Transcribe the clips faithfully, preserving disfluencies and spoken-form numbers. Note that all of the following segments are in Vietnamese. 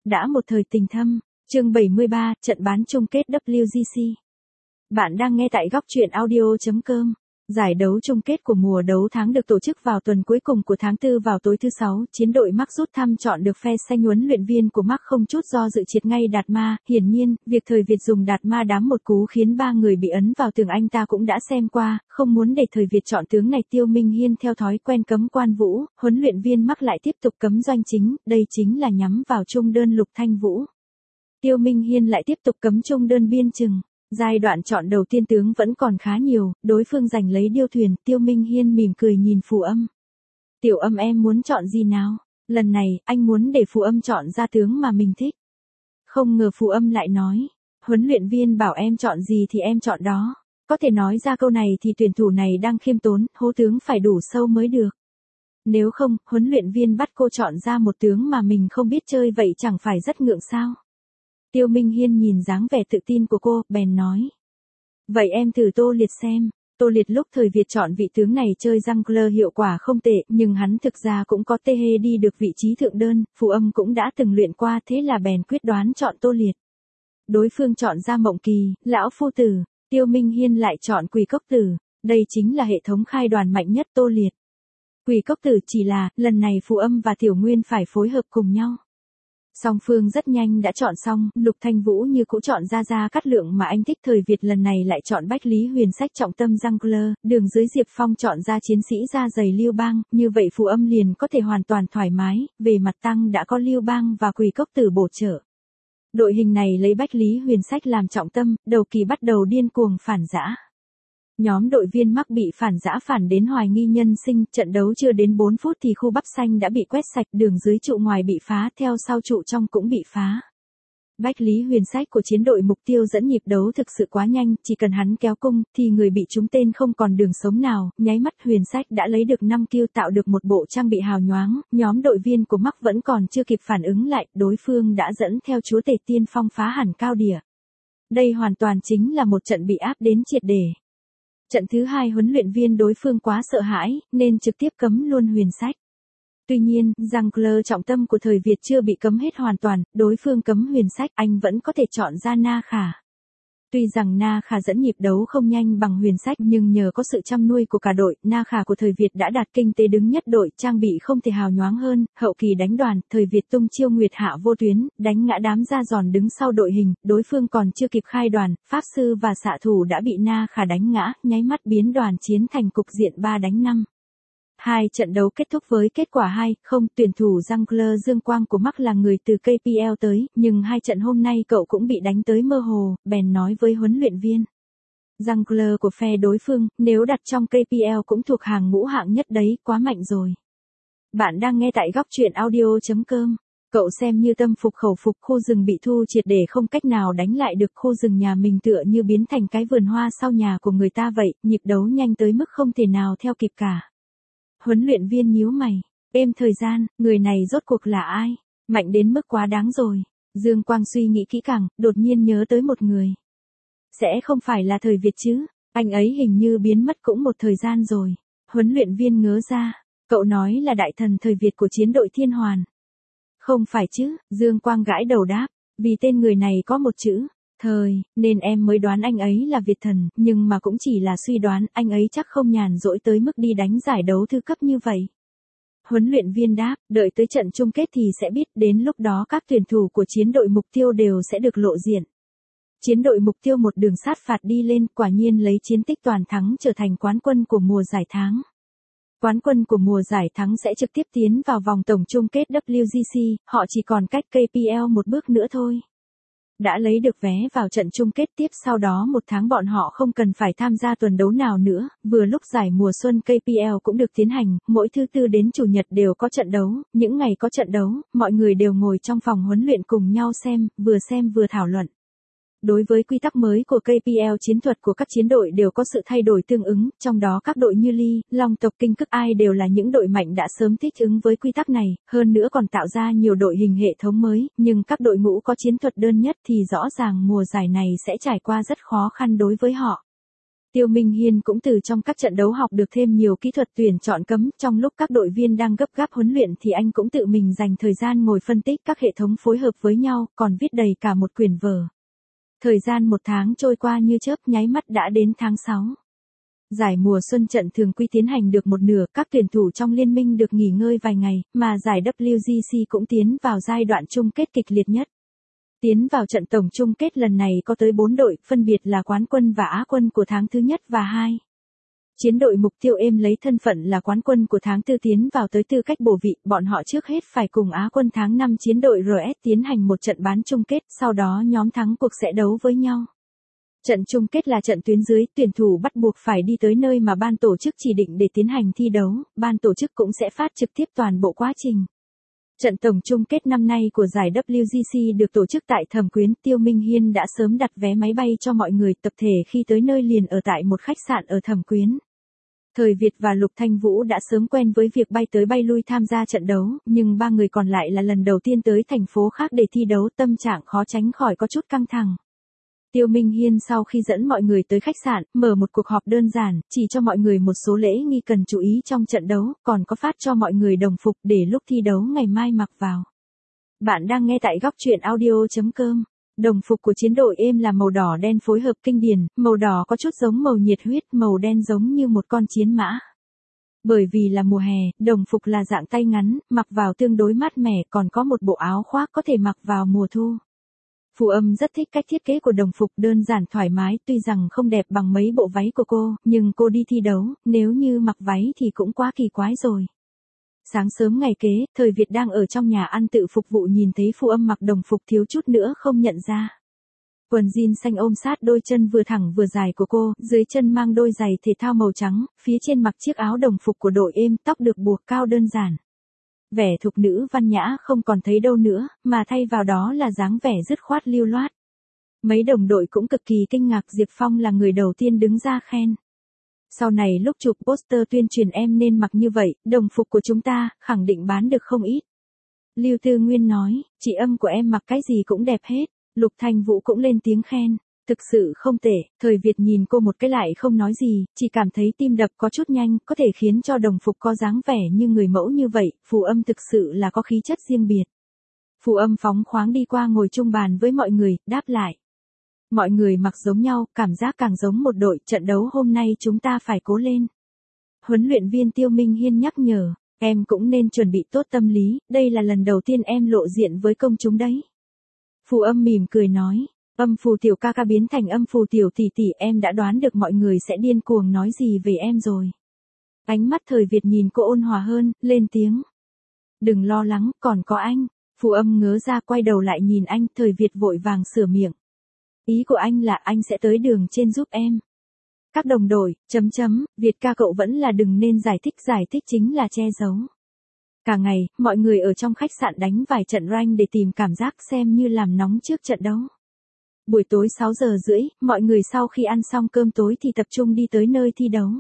đã một thời tình thâm. Chương bảy mươi ba, trận bán chung kết W G C. Bạn đang nghe tại góc truyện audio chấm com. Giải đấu chung kết của mùa đấu tháng được tổ chức vào tuần cuối cùng của tháng tư vào tối thứ sáu. Chiến đội Mark rút thăm chọn được phe xanh. Huấn luyện viên của Mark không chút do dự triệt ngay Đạt Ma. Hiển nhiên, việc Thời Việt dùng Đạt Ma đám một cú khiến ba người bị ấn vào tường anh ta cũng đã xem qua. Không muốn để Thời Việt chọn tướng này, Tiêu Minh Hiên theo thói quen cấm Quan Vũ. Huấn luyện viên Mark lại tiếp tục cấm Doanh Chính. Đây chính là nhắm vào trung đơn Lục Thanh Vũ. Tiêu Minh Hiên lại tiếp tục cấm trung đơn Biên Trừng. Giai đoạn chọn đầu tiên tướng vẫn còn khá nhiều, đối phương giành lấy Điêu Thuyền. Tiêu Minh Hiên mỉm cười nhìn Phù Âm. Tiểu Âm, em muốn chọn gì nào? Lần này, anh muốn để Phù Âm chọn ra tướng mà mình thích. Không ngờ Phù Âm lại nói, huấn luyện viên bảo em chọn gì thì em chọn đó. Có thể nói ra câu này thì tuyển thủ này đang khiêm tốn, hố tướng phải đủ sâu mới được. Nếu không, huấn luyện viên bắt cô chọn ra một tướng mà mình không biết chơi vậy chẳng phải rất ngượng sao? Tiêu Minh Hiên nhìn dáng vẻ tự tin của cô, bèn nói. Vậy em thử Tô Liệt xem. Tô Liệt lúc Thời Việt chọn vị tướng này chơi jungler hiệu quả không tệ, nhưng hắn thực ra cũng có tê hê đi được vị trí thượng đơn, Phù Âm cũng đã từng luyện qua, thế là bèn quyết đoán chọn Tô Liệt. Đối phương chọn ra Mộng Kỳ, Lão Phu Tử, Tiêu Minh Hiên lại chọn Quỷ Cốc Tử, đây chính là hệ thống khai đoàn mạnh nhất Tô Liệt. Quỷ Cốc Tử chỉ là, lần này Phù Âm và Tiểu Nguyên phải phối hợp cùng nhau. Song phương rất nhanh đã chọn xong, Lục Thanh Vũ như cũ chọn ra Gia Cát Lượng mà anh thích. Thời Việt lần này lại chọn Bách Lý Huyền Sách trọng tâm jungler, đường dưới Diệp Phong chọn ra chiến sĩ da dày Lưu Bang, như vậy Phù Âm liền có thể hoàn toàn thoải mái, về mặt tăng đã có Lưu Bang và Quỷ Cốc Tử bổ trợ. Đội hình này lấy Bách Lý Huyền Sách làm trọng tâm, đầu kỳ bắt đầu điên cuồng phản giã. Nhóm đội viên Mark bị phản giã phản đến hoài nghi nhân sinh, trận đấu chưa đến bốn phút thì khu bắp xanh đã bị quét sạch, đường dưới trụ ngoài bị phá, theo sau trụ trong cũng bị phá. Bách Lý Huyền Sách của chiến đội Mục Tiêu dẫn nhịp đấu thực sự quá nhanh, chỉ cần hắn kéo cung thì người bị trúng tên không còn đường sống nào, nháy mắt Huyền Sách đã lấy được năm kill tạo được một bộ trang bị hào nhoáng, nhóm đội viên của Mark vẫn còn chưa kịp phản ứng lại, đối phương đã dẫn theo chúa tể tiên phong phá hẳn cao địa. Đây hoàn toàn chính là một trận bị áp đến triệt để. Trận thứ hai huấn luyện viên đối phương quá sợ hãi, nên trực tiếp cấm luôn Huyền Sách. Tuy nhiên, jungler trọng tâm của Thời Việt chưa bị cấm hết hoàn toàn, đối phương cấm Huyền Sách, anh vẫn có thể chọn ra Na Khả. Tuy rằng Na Khả dẫn nhịp đấu không nhanh bằng Huyền Sách nhưng nhờ có sự chăm nuôi của cả đội, Na Khả của Thời Việt đã đạt kinh tế đứng nhất đội, trang bị không thể hào nhoáng hơn, hậu kỳ đánh đoàn, Thời Việt tung chiêu Nguyệt Hạ Vô Tuyến, đánh ngã đám da giòn đứng sau đội hình, đối phương còn chưa kịp khai đoàn, Pháp Sư và xạ thủ đã bị Na Khả đánh ngã, nháy mắt biến đoàn chiến thành cục diện ba đánh năm. Hai trận đấu kết thúc với kết quả hai không, tuyển thủ jungler Dương Quang của Mark là người từ K P L tới, nhưng hai trận hôm nay cậu cũng bị đánh tới mơ hồ, bèn nói với huấn luyện viên. Jungler của phe đối phương, nếu đặt trong K P L cũng thuộc hàng ngũ hạng nhất đấy, quá mạnh rồi. Bạn đang nghe tại góc truyện audio chấm com. Cậu xem như tâm phục khẩu phục, khu rừng bị thu triệt để không cách nào đánh lại được, khu rừng nhà mình tựa như biến thành cái vườn hoa sau nhà của người ta vậy, nhịp đấu nhanh tới mức không thể nào theo kịp cả. Huấn luyện viên nhíu mày, êm thời gian, người này rốt cuộc là ai? Mạnh đến mức quá đáng rồi. Dương Quang suy nghĩ kỹ càng, đột nhiên nhớ tới một người. Sẽ không phải là Thời Việt chứ, anh ấy hình như biến mất cũng một thời gian rồi. Huấn luyện viên ngớ ra, cậu nói là đại thần Thời Việt của chiến đội Thiên Hoàn. Không phải chứ, Dương Quang gãi đầu đáp, vì tên người này có một chữ, Thời, nên em mới đoán anh ấy là Việt thần, nhưng mà cũng chỉ là suy đoán, anh ấy chắc không nhàn rỗi tới mức đi đánh giải đấu thư cấp như vậy. Huấn luyện viên đáp, đợi tới trận chung kết thì sẽ biết, đến lúc đó các tuyển thủ của chiến đội Mục Tiêu đều sẽ được lộ diện. Chiến đội Mục Tiêu một đường sát phạt đi lên, quả nhiên lấy chiến tích toàn thắng trở thành quán quân của mùa giải tháng. Quán quân của mùa giải thắng sẽ trực tiếp tiến vào vòng tổng chung kết W G C, họ chỉ còn cách K P L một bước nữa thôi. Đã lấy được vé vào trận chung kết tiếp, sau đó một tháng bọn họ không cần phải tham gia tuần đấu nào nữa, vừa lúc giải mùa xuân K P L cũng được tiến hành, mỗi thứ tư đến chủ nhật đều có trận đấu, những ngày có trận đấu, mọi người đều ngồi trong phòng huấn luyện cùng nhau xem, vừa xem vừa thảo luận. Đối với quy tắc mới của K P L, chiến thuật của các chiến đội đều có sự thay đổi tương ứng, trong đó các đội như Ly, Long tộc Kinh Cức Ai đều là những đội mạnh đã sớm thích ứng với quy tắc này, hơn nữa còn tạo ra nhiều đội hình hệ thống mới, nhưng các đội ngũ có chiến thuật đơn nhất thì rõ ràng mùa giải này sẽ trải qua rất khó khăn đối với họ. Tiêu Minh Hiên cũng từ trong các trận đấu học được thêm nhiều kỹ thuật tuyển chọn cấm, trong lúc các đội viên đang gấp gáp huấn luyện thì anh cũng tự mình dành thời gian ngồi phân tích các hệ thống phối hợp với nhau, còn viết đầy cả một quyển vở. Thời gian một tháng trôi qua như chớp, nháy mắt đã đến tháng sáu. Giải mùa xuân trận thường quy tiến hành được một nửa, các tuyển thủ trong liên minh được nghỉ ngơi vài ngày, mà giải W G C cũng tiến vào giai đoạn chung kết kịch liệt nhất. Tiến vào trận tổng chung kết lần này có tới bốn đội, phân biệt là quán quân và á quân của tháng thứ nhất và hai. Chiến đội Mục Tiêu êm lấy thân phận là quán quân của tháng tư tiến vào tới tư cách bổ vị, bọn họ trước hết phải cùng á quân tháng năm chiến đội R S tiến hành một trận bán chung kết, sau đó nhóm thắng cuộc sẽ đấu với nhau. Trận chung kết là trận tuyến dưới, tuyển thủ bắt buộc phải đi tới nơi mà ban tổ chức chỉ định để tiến hành thi đấu, ban tổ chức cũng sẽ phát trực tiếp toàn bộ quá trình. Trận tổng chung kết năm nay của giải W G C được tổ chức tại Thẩm Quyến, Tiêu Minh Hiên đã sớm đặt vé máy bay cho mọi người, tập thể khi tới nơi liền ở tại một khách sạn ở Thẩm Quyến. Thời Việt và Lục Thanh Vũ đã sớm quen với việc bay tới bay lui tham gia trận đấu, nhưng ba người còn lại là lần đầu tiên tới thành phố khác để thi đấu, tâm trạng khó tránh khỏi có chút căng thẳng. Tiêu Minh Hiên sau khi dẫn mọi người tới khách sạn, mở một cuộc họp đơn giản, chỉ cho mọi người một số lễ nghi cần chú ý trong trận đấu, còn có phát cho mọi người đồng phục để lúc thi đấu ngày mai mặc vào. Bạn đang nghe tại góc truyện audio chấm com. Đồng phục của chiến đội êm là màu đỏ đen phối hợp kinh điển, màu đỏ có chút giống màu nhiệt huyết, màu đen giống như một con chiến mã. Bởi vì là mùa hè, đồng phục là dạng tay ngắn, mặc vào tương đối mát mẻ, còn có một bộ áo khoác có thể mặc vào mùa thu. Phù Âm rất thích cách thiết kế của đồng phục, đơn giản thoải mái, tuy rằng không đẹp bằng mấy bộ váy của cô, nhưng cô đi thi đấu, nếu như mặc váy thì cũng quá kỳ quái rồi. Sáng sớm ngày kế, Thời Việt đang ở trong nhà ăn tự phục vụ nhìn thấy Phù Âm mặc đồng phục thiếu chút nữa không nhận ra. Quần jean xanh ôm sát đôi chân vừa thẳng vừa dài của cô, dưới chân mang đôi giày thể thao màu trắng, phía trên mặc chiếc áo đồng phục của đội êm, tóc được buộc cao đơn giản. Vẻ thục nữ văn nhã không còn thấy đâu nữa, mà thay vào đó là dáng vẻ dứt khoát lưu loát. Mấy đồng đội cũng cực kỳ kinh ngạc, Diệp Phong là người đầu tiên đứng ra khen. Sau này lúc chụp poster tuyên truyền em nên mặc như vậy, đồng phục của chúng ta, khẳng định bán được không ít. Lưu Tư Nguyên nói, chị Âm của em mặc cái gì cũng đẹp hết. Lục Thanh Vũ cũng lên tiếng khen. Thực sự không tệ. Thời Việt nhìn cô một cái lại không nói gì, chỉ cảm thấy tim đập có chút nhanh, có thể khiến cho đồng phục có dáng vẻ như người mẫu như vậy, Phù Âm thực sự là có khí chất riêng biệt. Phù Âm phóng khoáng đi qua ngồi chung bàn với mọi người, đáp lại. Mọi người mặc giống nhau, cảm giác càng giống một đội, trận đấu hôm nay chúng ta phải cố lên. Huấn luyện viên Tiêu Minh Hiên nhắc nhở, em cũng nên chuẩn bị tốt tâm lý, đây là lần đầu tiên em lộ diện với công chúng đấy. Phù Âm mỉm cười nói. Âm Phù tiểu ca ca biến thành Âm Phù tiểu tỷ tỷ, em đã đoán được mọi người sẽ điên cuồng nói gì về em rồi. Ánh mắt Thời Việt nhìn cô ôn hòa hơn, lên tiếng. Đừng lo lắng, còn có anh. Phù Âm ngớ ra quay đầu lại nhìn anh, Thời Việt vội vàng sửa miệng. Ý của anh là anh sẽ tới đường trên giúp em. Các đồng đội, chấm chấm, Việt ca cậu vẫn là đừng nên giải thích, giải thích chính là che giấu. Cả ngày, mọi người ở trong khách sạn đánh vài trận rank để tìm cảm giác, xem như làm nóng trước trận đấu. Buổi tối sáu giờ rưỡi, mọi người sau khi ăn xong cơm tối thì tập trung đi tới nơi thi đấu.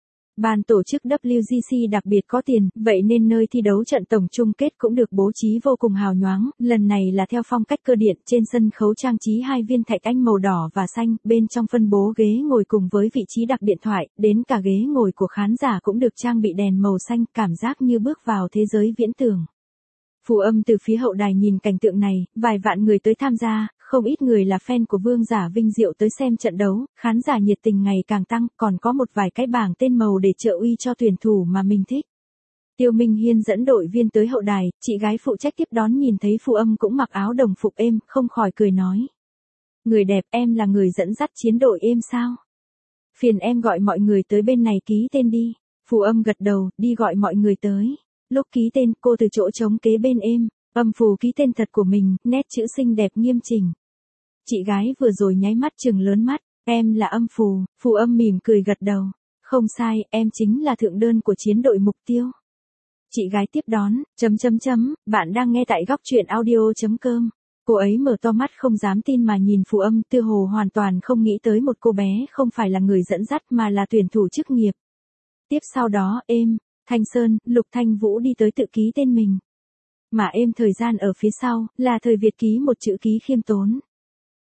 Ban tổ chức W G C đặc biệt có tiền, vậy nên nơi thi đấu trận tổng chung kết cũng được bố trí vô cùng hào nhoáng, lần này là theo phong cách cơ điện, trên sân khấu trang trí hai viên thạch anh màu đỏ và xanh, bên trong phân bố ghế ngồi cùng với vị trí đặt điện thoại, đến cả ghế ngồi của khán giả cũng được trang bị đèn màu xanh, cảm giác như bước vào thế giới viễn tưởng. Phù Âm từ phía hậu đài nhìn cảnh tượng này, vài vạn người tới tham gia, không ít người là fan của Vương Giả Vinh Diệu tới xem trận đấu, khán giả nhiệt tình ngày càng tăng, còn có một vài cái bảng tên màu để trợ uy cho tuyển thủ mà mình thích. Tiêu Minh Hiên dẫn đội viên tới hậu đài, chị gái phụ trách tiếp đón nhìn thấy Phù Âm cũng mặc áo đồng phục êm, không khỏi cười nói. Người đẹp, em là người dẫn dắt chiến đội êm sao? Phiền em gọi mọi người tới bên này ký tên đi. Phù Âm gật đầu, đi gọi mọi người tới. Lúc ký tên, cô từ chỗ trống kế bên êm, Âm Phù ký tên thật của mình, nét chữ xinh đẹp nghiêm chỉnh. Chị gái vừa rồi nháy mắt trừng lớn mắt, em là Âm Phù, Phù Âm mỉm cười gật đầu. Không sai, em chính là thượng đơn của chiến đội Mục Tiêu. Chị gái tiếp đón, chấm chấm chấm, bạn đang nghe tại góc truyện audio chấm com. Cô ấy mở to mắt không dám tin mà nhìn Phù Âm, tựa hồ hoàn toàn không nghĩ tới một cô bé không phải là người dẫn dắt mà là tuyển thủ chức nghiệp. Tiếp sau đó, êm, Thanh Sơn, Lục Thanh Vũ đi tới tự ký tên mình. Mà êm thời gian ở phía sau, là Thời Việt ký một chữ ký khiêm tốn.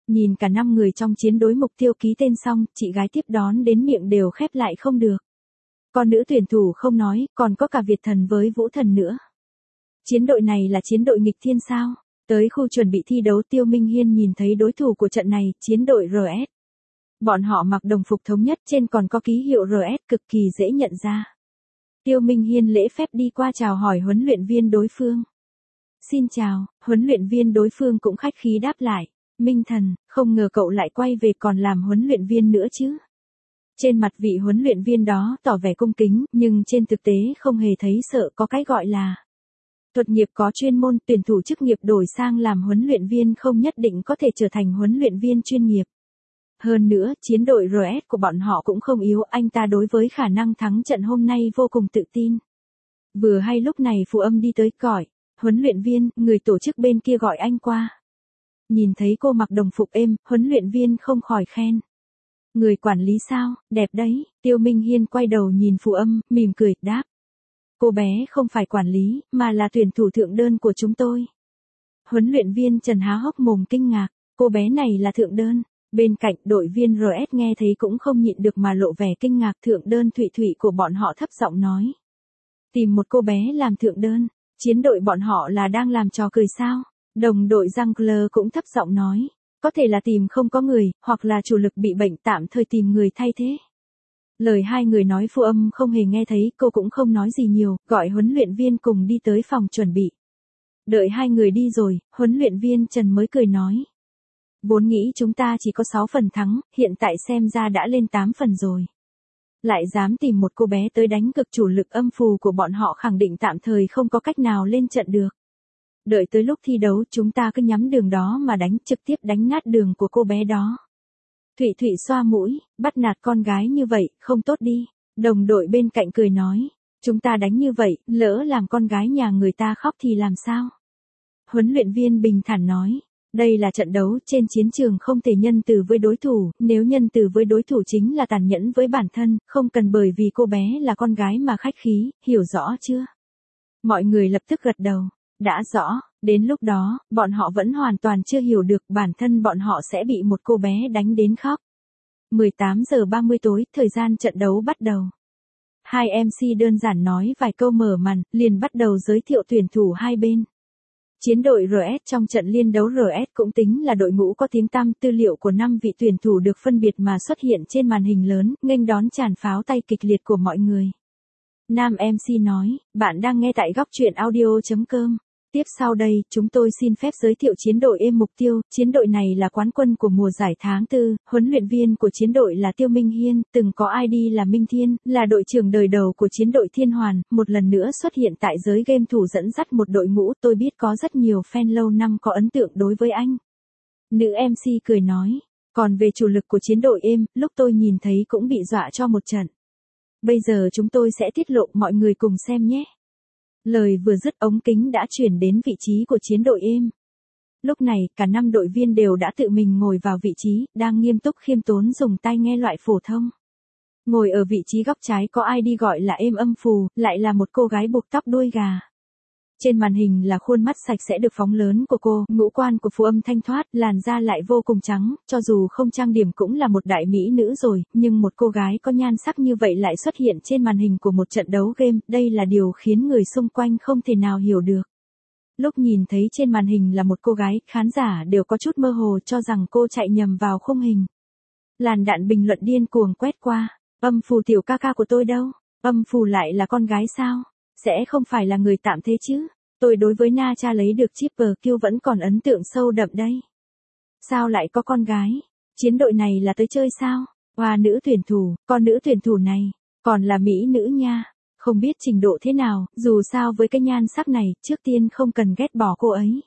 Nhìn cả năm người trong chiến đối mục tiêu ký tên xong, chị gái tiếp đón đến miệng đều khép lại không được. Còn nữ tuyển thủ không nói, còn có cả Việt Thần với Vũ Thần nữa. Chiến đội này là chiến đội nghịch thiên sao? Tới khu chuẩn bị thi đấu Tiêu Minh Hiên nhìn thấy đối thủ của trận này, chiến đội rờ ét. Bọn họ mặc đồng phục thống nhất, trên còn có ký hiệu rờ ét, cực kỳ dễ nhận ra. Tiêu Minh Hiên lễ phép đi qua chào hỏi huấn luyện viên đối phương. Xin chào, huấn luyện viên đối phương cũng khách khí đáp lại. Minh Thần, không ngờ cậu lại quay về còn làm huấn luyện viên nữa chứ. Trên mặt vị huấn luyện viên đó tỏ vẻ cung kính, nhưng trên thực tế không hề thấy sợ, có cái gọi là thuật nghiệp có chuyên môn, tuyển thủ chức nghiệp đổi sang làm huấn luyện viên không nhất định có thể trở thành huấn luyện viên chuyên nghiệp. Hơn nữa, chiến đội rờ ét của bọn họ cũng không yếu, anh ta đối với khả năng thắng trận hôm nay vô cùng tự tin. Vừa hay lúc này Phù Âm đi tới gọi, huấn luyện viên, người tổ chức bên kia gọi anh qua. Nhìn thấy cô mặc đồng phục êm, huấn luyện viên không khỏi khen. Người quản lý sao, đẹp đấy. Tiêu Minh Hiên quay đầu nhìn Phù Âm, mỉm cười, đáp. Cô bé không phải quản lý, mà là tuyển thủ thượng đơn của chúng tôi. Huấn luyện viên Trần há hốc mồm kinh ngạc, cô bé này là thượng đơn. Bên cạnh đội viên rờ ét nghe thấy cũng không nhịn được mà lộ vẻ kinh ngạc. Thượng đơn Thụy Thụy của bọn họ thấp giọng nói. Tìm một cô bé làm thượng đơn, chiến đội bọn họ là đang làm trò cười sao? Đồng đội Jungler cũng thấp giọng nói. Có thể là tìm không có người, hoặc là chủ lực bị bệnh tạm thời tìm người thay thế. Lời hai người nói Phù Âm không hề nghe thấy, cô cũng không nói gì nhiều, gọi huấn luyện viên cùng đi tới phòng chuẩn bị. Đợi hai người đi rồi, huấn luyện viên Trần mới cười nói. Vốn nghĩ chúng ta chỉ có sáu phần thắng, hiện tại xem ra đã lên tám phần rồi. Lại dám tìm một cô bé tới đánh cực chủ lực âm phù của bọn họ, khẳng định tạm thời không có cách nào lên trận được. Đợi tới lúc thi đấu chúng ta cứ nhắm đường đó mà đánh, trực tiếp đánh nát đường của cô bé đó. Thụy Thụy xoa mũi, bắt nạt con gái như vậy, không tốt đi. Đồng đội bên cạnh cười nói, chúng ta đánh như vậy, lỡ làm con gái nhà người ta khóc thì làm sao? Huấn luyện viên bình thản nói, đây là trận đấu, trên chiến trường không thể nhân từ với đối thủ, nếu nhân từ với đối thủ chính là tàn nhẫn với bản thân, không cần bởi vì cô bé là con gái mà khách khí, hiểu rõ chưa? Mọi người lập tức gật đầu. Đã rõ, đến lúc đó, bọn họ vẫn hoàn toàn chưa hiểu được bản thân bọn họ sẽ bị một cô bé đánh đến khóc. mười tám giờ ba mươi tối, thời gian trận đấu bắt đầu. Hai em xê đơn giản nói vài câu mở màn, liền bắt đầu giới thiệu tuyển thủ hai bên. Chiến đội rờ ét trong trận liên đấu rờ ét cũng tính là đội ngũ có tiếng tăm, tư liệu của năm vị tuyển thủ được phân biệt mà xuất hiện trên màn hình lớn, nghênh đón tràn pháo tay kịch liệt của mọi người. Nam em xê nói, bạn đang nghe tại góc truyện audio chấm com. Tiếp sau đây, chúng tôi xin phép giới thiệu chiến đội êm mục tiêu, chiến đội này là quán quân của mùa giải tháng tư, huấn luyện viên của chiến đội là Tiêu Minh Hiên, từng có i đê là Minh Thiên, là đội trưởng đời đầu của chiến đội Thiên Hoàn, một lần nữa xuất hiện tại giới game thủ dẫn dắt một đội ngũ, tôi biết có rất nhiều fan lâu năm có ấn tượng đối với anh. Nữ em xê cười nói, còn về chủ lực của chiến đội êm, lúc tôi nhìn thấy cũng bị dọa cho một trận. Bây giờ chúng tôi sẽ tiết lộ, mọi người cùng xem nhé. Lời vừa dứt ống kính đã chuyển đến vị trí của chiến đội êm. Lúc này, cả năm đội viên đều đã tự mình ngồi vào vị trí, đang nghiêm túc khiêm tốn dùng tai nghe loại phổ thông. Ngồi ở vị trí góc trái có i đê gọi là êm âm phù, lại là một cô gái buộc tóc đuôi gà. Trên màn hình là khuôn mắt sạch sẽ được phóng lớn của cô, ngũ quan của Phù Âm thanh thoát, làn da lại vô cùng trắng, cho dù không trang điểm cũng là một đại mỹ nữ rồi, nhưng một cô gái có nhan sắc như vậy lại xuất hiện trên màn hình của một trận đấu game, đây là điều khiến người xung quanh không thể nào hiểu được. Lúc nhìn thấy trên màn hình là một cô gái, khán giả đều có chút mơ hồ cho rằng cô chạy nhầm vào khung hình. Làn đạn bình luận điên cuồng quét qua, âm phù tiểu ca ca của tôi đâu, âm phù lại là con gái sao? Sẽ không phải là người tạm thế chứ? Tôi đối với Na Cha lấy được Triple Kill vẫn còn ấn tượng sâu đậm đây. Sao lại có con gái? Chiến đội này là tới chơi sao? Hoa nữ tuyển thủ, con nữ tuyển thủ này, còn là mỹ nữ nha. Không biết trình độ thế nào, dù sao với cái nhan sắc này, trước tiên không cần ghét bỏ cô ấy.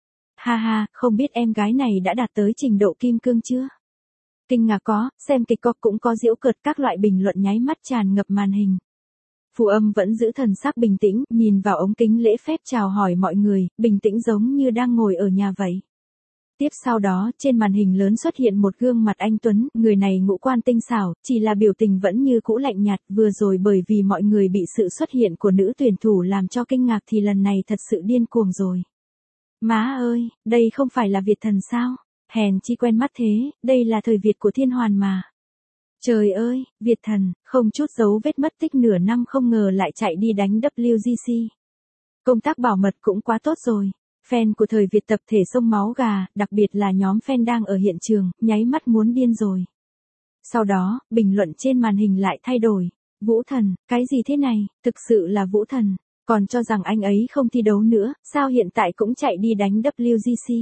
Ha ha, không biết em gái này đã đạt tới trình độ kim cương chưa? Kinh ngạc có, xem kịch có cũng có giễu cợt, các loại bình luận nháy mắt tràn ngập màn hình. Phù Âm vẫn giữ thần sắc bình tĩnh, nhìn vào ống kính lễ phép chào hỏi mọi người, bình tĩnh giống như đang ngồi ở nhà vậy. Tiếp sau đó, trên màn hình lớn xuất hiện một gương mặt anh Tuấn, người này ngũ quan tinh xảo, chỉ là biểu tình vẫn như cũ lạnh nhạt, vừa rồi bởi vì mọi người bị sự xuất hiện của nữ tuyển thủ làm cho kinh ngạc thì lần này thật sự điên cuồng rồi. Má ơi, đây không phải là Việt Thần sao? Hèn chi quen mắt thế, đây là thời Việt của Thiên Hoàn mà. Trời ơi, Việt thần, không chút dấu vết mất tích nửa năm không ngờ lại chạy đi đánh W G C. Công tác bảo mật cũng quá tốt rồi. Fan của thời Việt tập thể xông máu gà, đặc biệt là nhóm fan đang ở hiện trường, nháy mắt muốn điên rồi. Sau đó, bình luận trên màn hình lại thay đổi. Vũ thần, cái gì thế này, thực sự là Vũ thần, còn cho rằng anh ấy không thi đấu nữa, sao hiện tại cũng chạy đi đánh W G C.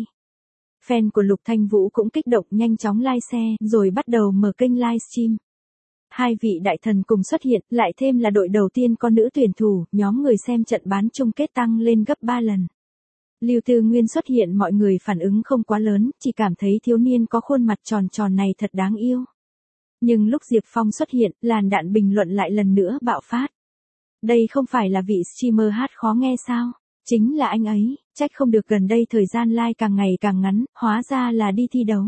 Fan của Lục Thanh Vũ cũng kích động nhanh chóng like share, rồi bắt đầu mở kênh livestream. Hai vị đại thần cùng xuất hiện, lại thêm là đội đầu tiên có nữ tuyển thủ, nhóm người xem trận bán chung kết tăng lên gấp ba lần. Lưu Tư Nguyên xuất hiện mọi người phản ứng không quá lớn, chỉ cảm thấy thiếu niên có khuôn mặt tròn tròn này thật đáng yêu. Nhưng lúc Diệp Phong xuất hiện, làn đạn bình luận lại lần nữa bạo phát. Đây không phải là vị streamer hát khó nghe sao? Chính là anh ấy, trách không được gần đây thời gian like càng ngày càng ngắn, hóa ra là đi thi đấu.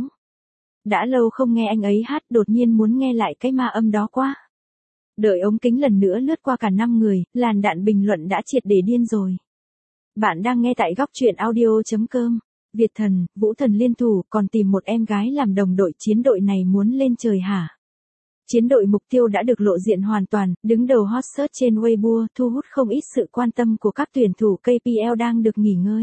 Đã lâu không nghe anh ấy hát, đột nhiên muốn nghe lại cái ma âm đó quá. Đợi ống kính lần nữa lướt qua cả năm người, làn đạn bình luận đã triệt để điên rồi. Bạn đang nghe tại góc truyện audio chấm com. Việt thần, Vũ thần liên thủ, còn tìm một em gái làm đồng đội, chiến đội này muốn lên trời hả? Chiến đội mục tiêu đã được lộ diện hoàn toàn, đứng đầu hot search trên Weibo, thu hút không ít sự quan tâm của các tuyển thủ K P L đang được nghỉ ngơi.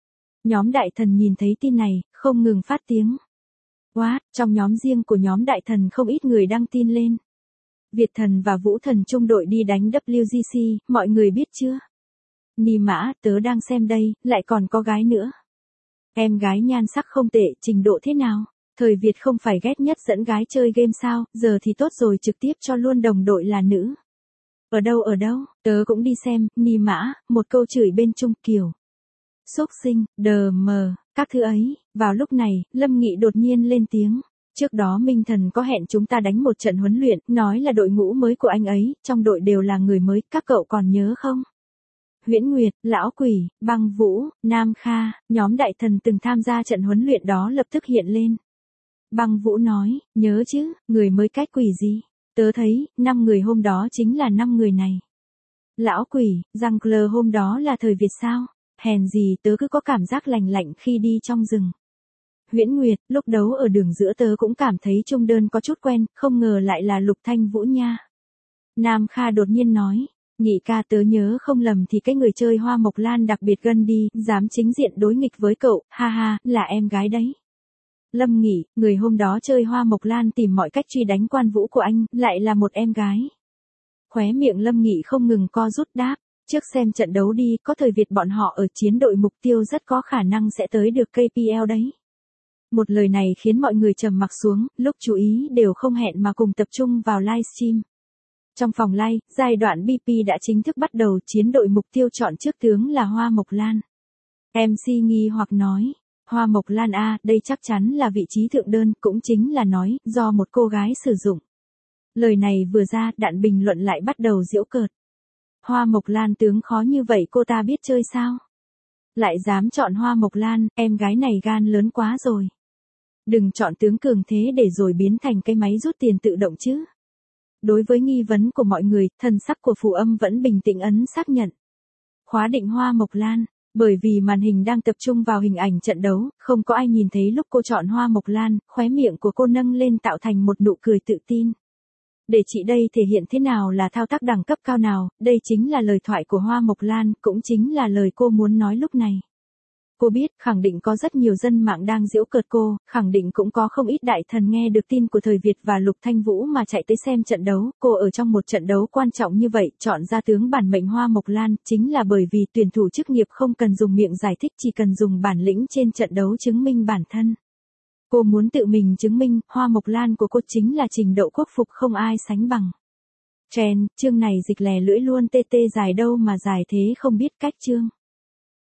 Nhóm đại thần nhìn thấy tin này, không ngừng phát tiếng. What, trong nhóm riêng của nhóm đại thần không ít người đăng tin lên. Việt thần và Vũ thần chung đội đi đánh W G C, mọi người biết chưa? Ni mã, tớ đang xem đây, lại còn có gái nữa. Em gái nhan sắc không tệ, trình độ thế nào? Thời Việt không phải ghét nhất dẫn gái chơi game sao, giờ thì tốt rồi, trực tiếp cho luôn đồng đội là nữ. Ở đâu ở đâu, tớ cũng đi xem, ni mã, một câu chửi bên Trung Kiều. Xúc sinh, đờ mờ, các thứ ấy. Vào lúc này, Lâm Nghị đột nhiên lên tiếng. Trước đó Minh Thần có hẹn chúng ta đánh một trận huấn luyện, nói là đội ngũ mới của anh ấy, trong đội đều là người mới, các cậu còn nhớ không? Huyễn Nguyệt, Lão Quỷ, Băng Vũ, Nam Kha, nhóm đại thần từng tham gia trận huấn luyện đó lập tức hiện lên. Băng Vũ nói, nhớ chứ, người mới cách quỷ gì? Tớ thấy, năm người hôm đó chính là năm người này. Lão Quỷ, Jungle hôm đó là thời Việt sao? Hèn gì tớ cứ có cảm giác lành lạnh khi đi trong rừng. Huyễn Nguyệt, lúc đấu ở đường giữa tớ cũng cảm thấy trung đơn có chút quen, không ngờ lại là Lục Thanh Vũ nha. Nam Kha đột nhiên nói, Nhị ca tớ nhớ không lầm thì cái người chơi Hoa Mộc Lan đặc biệt gân đi, dám chính diện đối nghịch với cậu, ha ha, là em gái đấy. Lâm Nghị, người hôm đó chơi Hoa Mộc Lan tìm mọi cách truy đánh Quan Vũ của anh, lại là một em gái. Khóe miệng Lâm Nghị không ngừng co rút đáp, trước xem trận đấu đi, có thời Việt bọn họ ở chiến đội mục tiêu rất có khả năng sẽ tới được K P L đấy. Một lời này khiến mọi người trầm mặc xuống, lúc chú ý đều không hẹn mà cùng tập trung vào livestream. Trong phòng live, giai đoạn B P đã chính thức bắt đầu, chiến đội mục tiêu chọn trước tướng là Hoa Mộc Lan. em xê nghi hoặc nói, Hoa Mộc Lan A, đây chắc chắn là vị trí thượng đơn, cũng chính là nói, do một cô gái sử dụng. Lời này vừa ra, đạn bình luận lại bắt đầu giễu cợt. Hoa Mộc Lan tướng khó như vậy cô ta biết chơi sao? Lại dám chọn Hoa Mộc Lan, em gái này gan lớn quá rồi. Đừng chọn tướng cường thế để rồi biến thành cái máy rút tiền tự động chứ. Đối với nghi vấn của mọi người, thần sắc của Phù Âm vẫn bình tĩnh ấn xác nhận. Khóa định Hoa Mộc Lan, bởi vì màn hình đang tập trung vào hình ảnh trận đấu, không có ai nhìn thấy lúc cô chọn Hoa Mộc Lan, khóe miệng của cô nâng lên tạo thành một nụ cười tự tin. Để chị đây thể hiện thế nào là thao tác đẳng cấp cao nào, đây chính là lời thoại của Hoa Mộc Lan, cũng chính là lời cô muốn nói lúc này. Cô biết, khẳng định có rất nhiều dân mạng đang giễu cợt cô, khẳng định cũng có không ít đại thần nghe được tin của thời Việt và Lục Thanh Vũ mà chạy tới xem trận đấu. Cô ở trong một trận đấu quan trọng như vậy, chọn ra tướng bản mệnh Hoa Mộc Lan, chính là bởi vì tuyển thủ chức nghiệp không cần dùng miệng giải thích, chỉ cần dùng bản lĩnh trên trận đấu chứng minh bản thân. Cô muốn tự mình chứng minh, Hoa Mộc Lan của cô chính là trình độ quốc phục không ai sánh bằng. Trend, chương này dịch lè lưỡi luôn, tê tê dài đâu mà dài thế không biết cách chương.